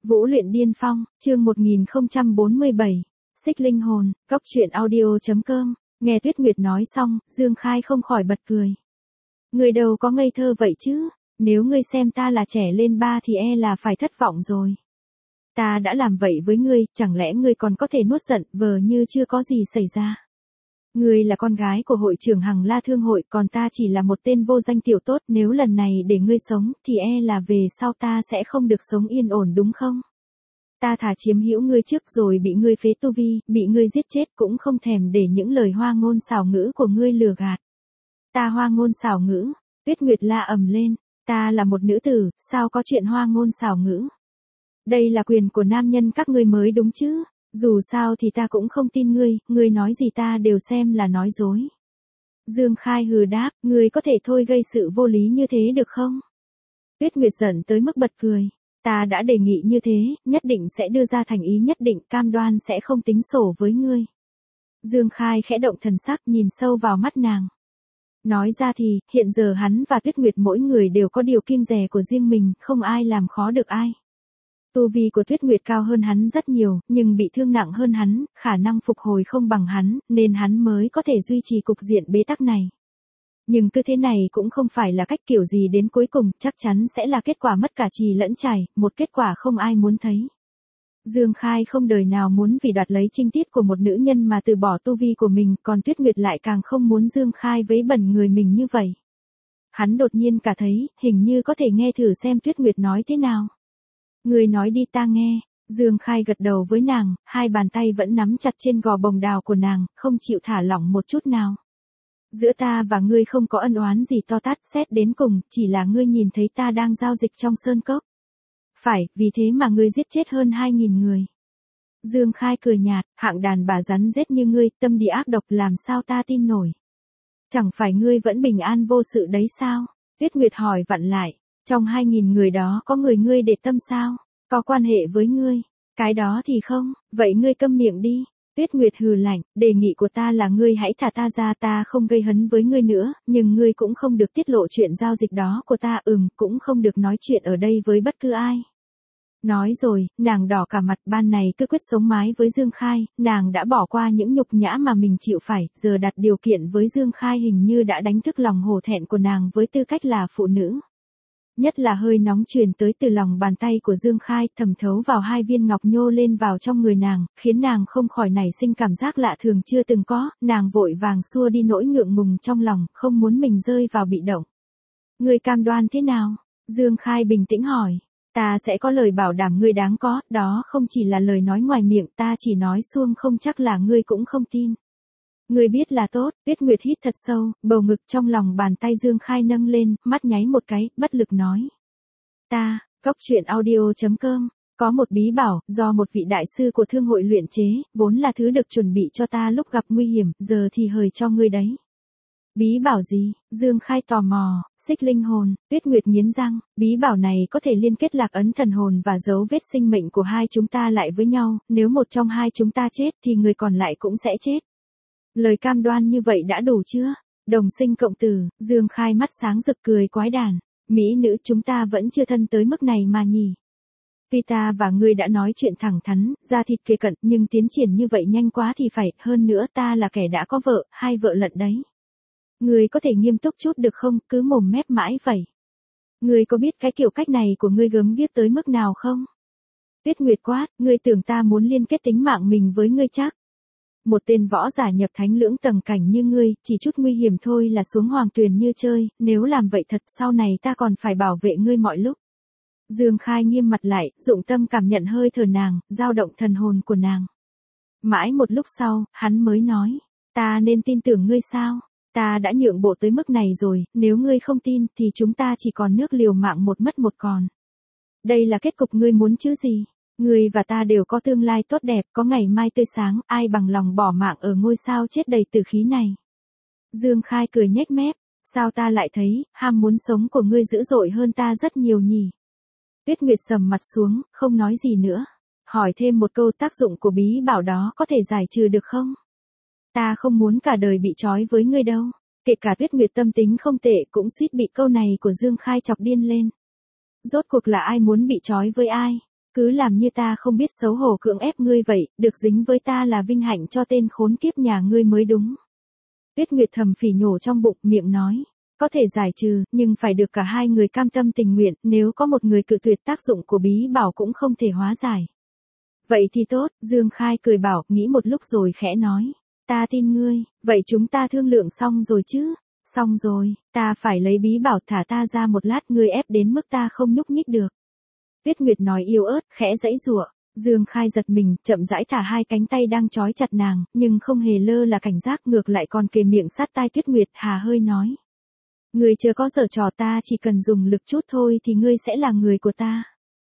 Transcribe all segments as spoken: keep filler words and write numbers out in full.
Vũ luyện điên phong, chương một nghìn không trăm bốn mươi bảy, xích linh hồn, góc truyện audio.com, nghe Tuyết Nguyệt nói xong, Dương Khai không khỏi bật cười. Người đâu có ngây thơ vậy chứ, nếu ngươi xem ta là trẻ lên ba thì e là phải thất vọng rồi. Ta đã làm vậy với ngươi, chẳng lẽ ngươi còn có thể nuốt giận, vờ như chưa có gì xảy ra. Ngươi là con gái của hội trưởng Hằng La Thương hội, còn ta chỉ là một tên vô danh tiểu tốt, nếu lần này để ngươi sống, thì e là về sau ta sẽ không được sống yên ổn đúng không? Ta thà chiếm hữu ngươi trước rồi bị ngươi phế tu vi, bị ngươi giết chết cũng không thèm để những lời hoa ngôn xảo ngữ của ngươi lừa gạt. Ta hoa ngôn xảo ngữ, Tuyết Nguyệt la ầm lên, ta là một nữ tử, sao có chuyện hoa ngôn xảo ngữ? Đây là quyền của nam nhân các ngươi mới đúng chứ? Dù sao thì ta cũng không tin ngươi, ngươi nói gì ta đều xem là nói dối. Dương Khai hừ đáp, ngươi có thể thôi gây sự vô lý như thế được không? Tuyết Nguyệt giận tới mức bật cười. Ta đã đề nghị như thế, nhất định sẽ đưa ra thành ý nhất định, cam đoan sẽ không tính sổ với ngươi. Dương Khai khẽ động thần sắc nhìn sâu vào mắt nàng. Nói ra thì, hiện giờ hắn và Tuyết Nguyệt mỗi người đều có điều kiêng dè của riêng mình, không ai làm khó được ai. Tu vi của Tuyết Nguyệt cao hơn hắn rất nhiều, nhưng bị thương nặng hơn hắn, khả năng phục hồi không bằng hắn, nên hắn mới có thể duy trì cục diện bế tắc này. Nhưng cứ thế này cũng không phải là cách kiểu gì đến cuối cùng, chắc chắn sẽ là kết quả mất cả trì lẫn chảy, một kết quả không ai muốn thấy. Dương Khai không đời nào muốn vì đoạt lấy trinh tiết của một nữ nhân mà từ bỏ tu vi của mình, còn Tuyết Nguyệt lại càng không muốn Dương Khai vấy bẩn người mình như vậy. Hắn đột nhiên cả thấy, hình như có thể nghe thử xem Tuyết Nguyệt nói thế nào. Người nói đi ta nghe. Dương Khai gật đầu với nàng, hai bàn tay vẫn nắm chặt trên gò bồng đào của nàng, không chịu thả lỏng một chút nào. Giữa ta và ngươi không có ân oán gì to tát, xét đến cùng, chỉ là ngươi nhìn thấy ta đang giao dịch trong sơn cốc. Phải, vì thế mà ngươi giết chết hơn hai nghìn người. Dương Khai cười nhạt, hạng đàn bà rắn rết như ngươi, tâm địa ác độc làm sao ta tin nổi. Chẳng phải ngươi vẫn bình an vô sự đấy sao? Tuyết Nguyệt hỏi vặn lại, trong hai nghìn người đó có người ngươi để tâm sao? Có quan hệ với ngươi? Cái đó thì không, vậy ngươi câm miệng đi. Tuyết Nguyệt hừ lạnh, đề nghị của ta là ngươi hãy thả ta ra, ta không gây hấn với ngươi nữa, nhưng ngươi cũng không được tiết lộ chuyện giao dịch đó của ta, ừm, cũng không được nói chuyện ở đây với bất cứ ai. Nói rồi, nàng đỏ cả mặt, ban này cứ quyết sống mái với Dương Khai, nàng đã bỏ qua những nhục nhã mà mình chịu phải, giờ đặt điều kiện với Dương Khai hình như đã đánh thức lòng hổ thẹn của nàng với tư cách là phụ nữ. Nhất là hơi nóng truyền tới từ lòng bàn tay của Dương Khai, thẩm thấu vào hai viên ngọc nhô lên vào trong người nàng, khiến nàng không khỏi nảy sinh cảm giác lạ thường chưa từng có, nàng vội vàng xua đi nỗi ngượng ngùng trong lòng, không muốn mình rơi vào bị động. Ngươi cam đoan thế nào? Dương Khai bình tĩnh hỏi. Ta sẽ có lời bảo đảm ngươi đáng có, đó không chỉ là lời nói ngoài miệng, ta chỉ nói suông không chắc là ngươi cũng không tin. Ngươi biết là tốt. Tuyết Nguyệt hít thật sâu, bầu ngực trong lòng bàn tay Dương Khai nâng lên, mắt nháy một cái, bất lực nói. Ta, góc truyện audio.com, có một bí bảo, do một vị đại sư của thương hội luyện chế, vốn là thứ được chuẩn bị cho ta lúc gặp nguy hiểm, giờ thì hời cho ngươi đấy. Bí bảo gì? Dương Khai tò mò. Xích linh hồn. Tuyết Nguyệt nghiến răng, bí bảo này có thể liên kết lạc ấn thần hồn và dấu vết sinh mệnh của hai chúng ta lại với nhau, nếu một trong hai chúng ta chết thì người còn lại cũng sẽ chết. Lời cam đoan như vậy đã đủ chưa? Đồng sinh cộng tử. Dương Khai mắt sáng rực cười quái đản. Mỹ nữ, chúng ta vẫn chưa thân tới mức này mà nhỉ. Tuy ta và ngươi đã nói chuyện thẳng thắn, da thịt kề cận, nhưng tiến triển như vậy nhanh quá thì phải, hơn nữa ta là kẻ đã có vợ, hai vợ lận đấy. Ngươi có thể nghiêm túc chút được không, cứ mồm mép mãi vậy. Ngươi có biết cái kiểu cách này của ngươi gớm ghiếc tới mức nào không? Tuyết Nguyệt quát, ngươi tưởng ta muốn liên kết tính mạng mình với ngươi chắc? Một tên võ giả nhập thánh lưỡng tầng cảnh như ngươi, chỉ chút nguy hiểm thôi là xuống hoàng tuyền như chơi, nếu làm vậy thật sau này ta còn phải bảo vệ ngươi mọi lúc. Dương Khai nghiêm mặt lại, dụng tâm cảm nhận hơi thở nàng, dao động thần hồn của nàng. Mãi một lúc sau, hắn mới nói, ta nên tin tưởng ngươi sao? Ta đã nhượng bộ tới mức này rồi, nếu ngươi không tin thì chúng ta chỉ còn nước liều mạng một mất một còn. Đây là kết cục ngươi muốn chứ gì? Ngươi và ta đều có tương lai tốt đẹp, có ngày mai tươi sáng, ai bằng lòng bỏ mạng ở ngôi sao chết đầy tử khí này. Dương Khai cười nhếch mép, sao ta lại thấy, ham muốn sống của ngươi dữ dội hơn ta rất nhiều nhỉ? Tuyết Nguyệt sầm mặt xuống, không nói gì nữa. Hỏi thêm một câu, tác dụng của bí bảo đó có thể giải trừ được không? Ta không muốn cả đời bị trói với ngươi đâu. Kể cả Tuyết Nguyệt tâm tính không tệ cũng suýt bị câu này của Dương Khai chọc điên lên. Rốt cuộc là ai muốn bị trói với ai? Cứ làm như ta không biết xấu hổ cưỡng ép ngươi vậy, được dính với ta là vinh hạnh cho tên khốn kiếp nhà ngươi mới đúng. Tuyết Nguyệt thầm phỉ nhổ trong bụng, miệng nói. Có thể giải trừ, nhưng phải được cả hai người cam tâm tình nguyện, nếu có một người cự tuyệt tác dụng của bí bảo cũng không thể hóa giải. Vậy thì tốt, Dương Khai cười bảo, nghĩ một lúc rồi khẽ nói. Ta tin ngươi, vậy chúng ta thương lượng xong rồi chứ? Xong rồi, ta phải lấy bí bảo, thả ta ra một lát, ngươi ép đến mức ta không nhúc nhích được. Tuyết Nguyệt nói yếu ớt, khẽ giãy giụa. Dương Khai giật mình, chậm rãi thả hai cánh tay đang trói chặt nàng, nhưng không hề lơ là cảnh giác, ngược lại còn kề miệng sát tai Tuyết Nguyệt, hà hơi nói. Ngươi chưa có giở trò, ta chỉ cần dùng lực chút thôi thì ngươi sẽ là người của ta.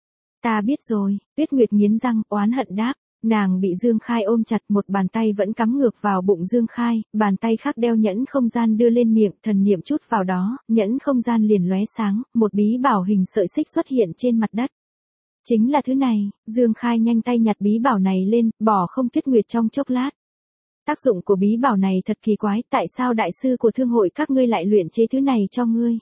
Ta biết rồi, Tuyết Nguyệt nghiến răng, oán hận đáp. Nàng bị Dương Khai ôm chặt, một bàn tay vẫn cắm ngược vào bụng Dương Khai, bàn tay khác đeo nhẫn không gian đưa lên miệng, thần niệm chút vào đó, nhẫn không gian liền lóe sáng, một bí bảo hình sợi xích xuất hiện trên mặt đất. Chính là thứ này, Dương Khai nhanh tay nhặt bí bảo này lên, bỏ không Tuyết Nguyệt trong chốc lát. Tác dụng của bí bảo này thật kỳ quái, tại sao đại sư của thương hội các ngươi lại luyện chế thứ này cho ngươi?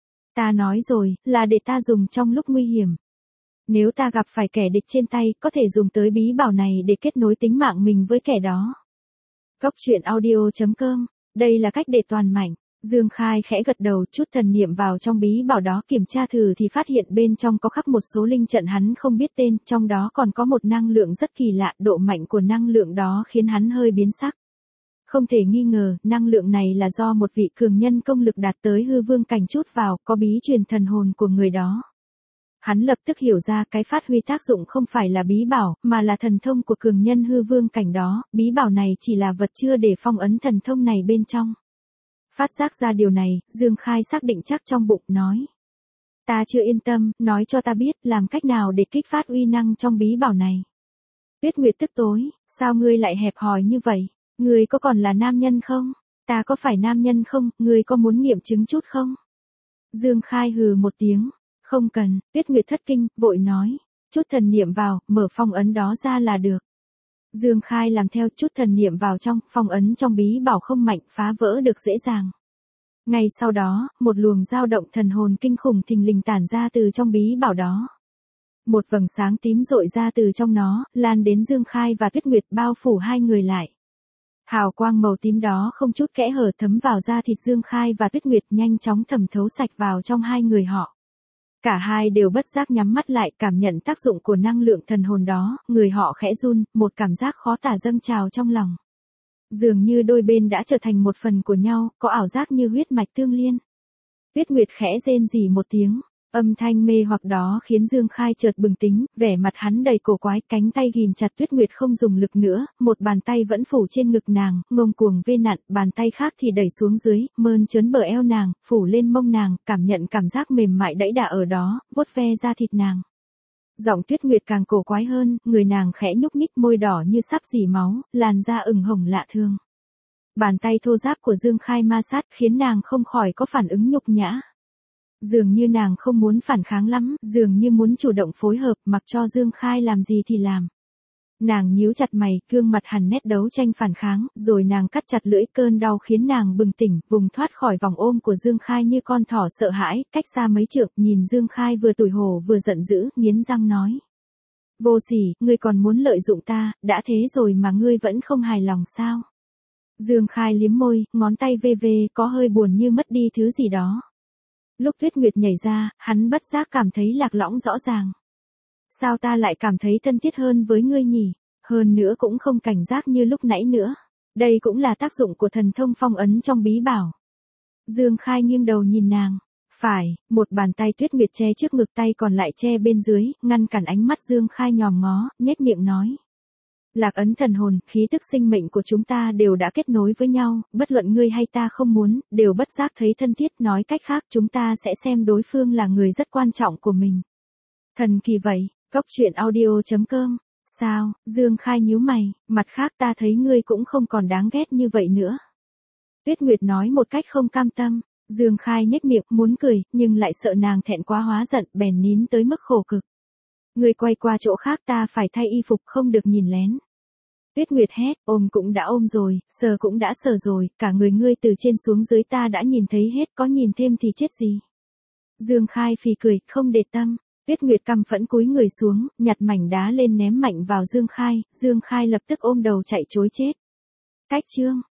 Ta nói rồi, là để ta dùng trong lúc nguy hiểm. Nếu ta gặp phải kẻ địch trên tay, có thể dùng tới bí bảo này để kết nối tính mạng mình với kẻ đó. Góc truyện audio chấm com, đây là cách để toàn mạnh. Dương Khai khẽ gật đầu, chút thần niệm vào trong bí bảo đó, kiểm tra thử thì phát hiện bên trong có khắc một số linh trận hắn không biết tên, trong đó còn có một năng lượng rất kỳ lạ, độ mạnh của năng lượng đó khiến hắn hơi biến sắc. Không thể nghi ngờ, năng lượng này là do một vị cường nhân công lực đạt tới hư vương cảnh chút vào, có bí truyền thần hồn của người đó. Hắn lập tức hiểu ra cái phát huy tác dụng không phải là bí bảo, mà là thần thông của cường nhân hư vương cảnh đó, bí bảo này chỉ là vật chứa để phong ấn thần thông này bên trong. Phát giác ra điều này, Dương Khai xác định chắc trong bụng, nói. Ta chưa yên tâm, nói cho ta biết, làm cách nào để kích phát uy năng trong bí bảo này. Tuyết Nguyệt tức tối, sao ngươi lại hẹp hòi như vậy? Ngươi có còn là nam nhân không? Ta có phải nam nhân không? Ngươi có muốn nghiệm chứng chút không? Dương Khai hừ một tiếng. Không cần, Tuyết Nguyệt thất kinh, vội nói. Chút thần niệm vào, mở phong ấn đó ra là được. Dương Khai làm theo, chút thần niệm vào trong, phong ấn trong bí bảo không mạnh, phá vỡ được dễ dàng. Ngay sau đó, một luồng dao động thần hồn kinh khủng thình lình tản ra từ trong bí bảo đó. Một vầng sáng tím rọi ra từ trong nó, lan đến Dương Khai và Tuyết Nguyệt, bao phủ hai người lại. Hào quang màu tím đó không chút kẽ hở thấm vào da thịt Dương Khai và Tuyết Nguyệt, nhanh chóng thẩm thấu sạch vào trong hai người họ. Cả hai đều bất giác nhắm mắt lại, cảm nhận tác dụng của năng lượng thần hồn đó, người họ khẽ run, một cảm giác khó tả dâng trào trong lòng. Dường như đôi bên đã trở thành một phần của nhau, có ảo giác như huyết mạch tương liên. Tuyết Nguyệt khẽ rên rỉ một tiếng, âm thanh mê hoặc đó khiến Dương Khai chợt bừng tỉnh, vẻ mặt hắn đầy cổ quái, cánh tay ghìm chặt Tuyết Nguyệt không dùng lực nữa, một bàn tay vẫn phủ trên ngực nàng, ngông cuồng vê nặn, bàn tay khác thì đẩy xuống dưới, mơn trớn bờ eo nàng, phủ lên mông nàng, cảm nhận cảm giác mềm mại đẫy đà ở đó, vuốt ve da thịt nàng. Giọng Tuyết Nguyệt càng cổ quái hơn, người nàng khẽ nhúc nhích, môi đỏ như sắp rỉ máu, làn da ửng hồng lạ thường. Bàn tay thô ráp của Dương Khai ma sát khiến nàng không khỏi có phản ứng nhục nhã. Dường như nàng không muốn phản kháng lắm, dường như muốn chủ động phối hợp, mặc cho Dương Khai làm gì thì làm. Nàng nhíu chặt mày, gương mặt hằn nét đấu tranh phản kháng, rồi nàng cắt chặt lưỡi, cơn đau khiến nàng bừng tỉnh, vùng thoát khỏi vòng ôm của Dương Khai như con thỏ sợ hãi, cách xa mấy trượng, nhìn Dương Khai vừa tủi hổ vừa giận dữ, nghiến răng nói. Vô sỉ, ngươi còn muốn lợi dụng ta, đã thế rồi mà ngươi vẫn không hài lòng sao? Dương Khai liếm môi, ngón tay vê vê, có hơi buồn như mất đi thứ gì đó. Lúc Tuyết Nguyệt nhảy ra, hắn bất giác cảm thấy lạc lõng rõ ràng. Sao ta lại cảm thấy thân thiết hơn với ngươi nhỉ? Hơn nữa cũng không cảnh giác như lúc nãy nữa. Đây cũng là tác dụng của thần thông phong ấn trong bí bảo. Dương Khai nghiêng đầu nhìn nàng. Phải, một bàn tay Tuyết Nguyệt che trước ngực, tay còn lại che bên dưới, ngăn cản ánh mắt Dương Khai nhòm ngó, nhếch miệng nói. Lạc ấn thần hồn, khí tức sinh mệnh của chúng ta đều đã kết nối với nhau, bất luận ngươi hay ta không muốn, đều bất giác thấy thân thiết, nói cách khác chúng ta sẽ xem đối phương là người rất quan trọng của mình. Thần kỳ vậy, góc truyện audio chấm com, sao, Dương Khai nhíu mày, mặt khác ta thấy ngươi cũng không còn đáng ghét như vậy nữa. Tuyết Nguyệt nói một cách không cam tâm, Dương Khai nhếch miệng, muốn cười, nhưng lại sợ nàng thẹn quá hóa giận, bèn nín tới mức khổ cực. Ngươi quay qua chỗ khác, ta phải thay y phục, không được nhìn lén. Tuyết Nguyệt hét, ôm cũng đã ôm rồi, sờ cũng đã sờ rồi, cả người ngươi từ trên xuống dưới ta đã nhìn thấy hết, có nhìn thêm thì chết gì. Dương Khai phì cười, không để tâm. Tuyết Nguyệt căm phẫn cúi người xuống, nhặt mảnh đá lên ném mạnh vào Dương Khai, Dương Khai lập tức ôm đầu chạy trối chết. Cách chương